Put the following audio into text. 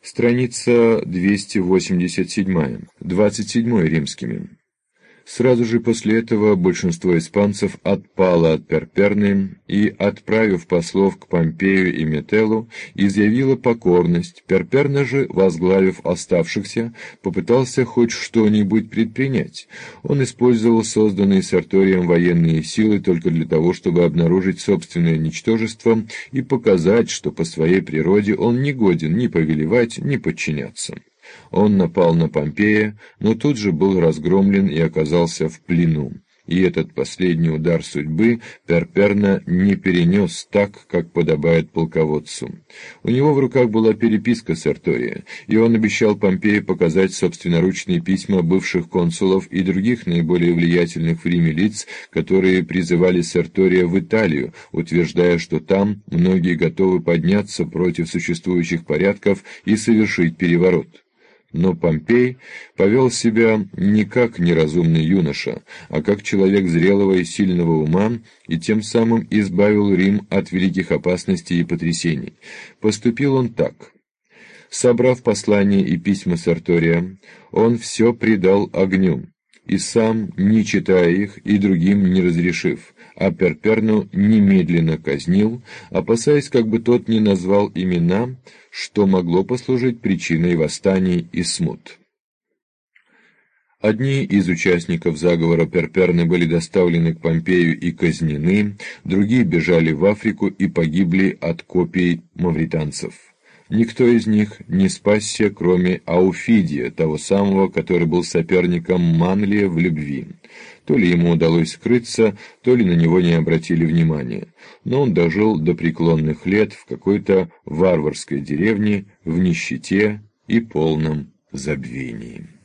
Страница 287, 27 римскими. Сразу же после этого большинство испанцев отпало от Перперны и, отправив послов к Помпею и Метеллу, изъявило покорность. Перперна же, возглавив оставшихся, попытался хоть что-нибудь предпринять. Он использовал созданные Серторием военные силы только для того, чтобы обнаружить собственное ничтожество и показать, что по своей природе он не годен ни повелевать, ни подчиняться. Он напал на Помпея, но тут же был разгромлен и оказался в плену. И этот последний удар судьбы Перперна не перенес так, как подобает полководцу. У него в руках была переписка Сертория, и он обещал Помпею показать собственноручные письма бывших консулов и других наиболее влиятельных в Риме лиц, которые призывали Сертория в Италию, утверждая, что там многие готовы подняться против существующих порядков и совершить переворот. Но Помпей повел себя не как неразумный юноша, а как человек зрелого и сильного ума, и тем самым избавил Рим от великих опасностей и потрясений. Поступил он так. Собрав послания и письма Сертория, он все предал огню, и сам, не читая их, и другим не разрешив, а Перперну немедленно казнил, опасаясь, как бы тот не назвал имена, что могло послужить причиной восстаний и смут. Одни из участников заговора Перперны были доставлены к Помпею и казнены, другие бежали в Африку и погибли от копий мавританцев. Никто из них не спасся, кроме Ауфидия, того самого, который был соперником Манлия в любви. То ли ему удалось скрыться, то ли на него не обратили внимания. Но он дожил до преклонных лет в какой-то варварской деревне, в нищете и полном забвении.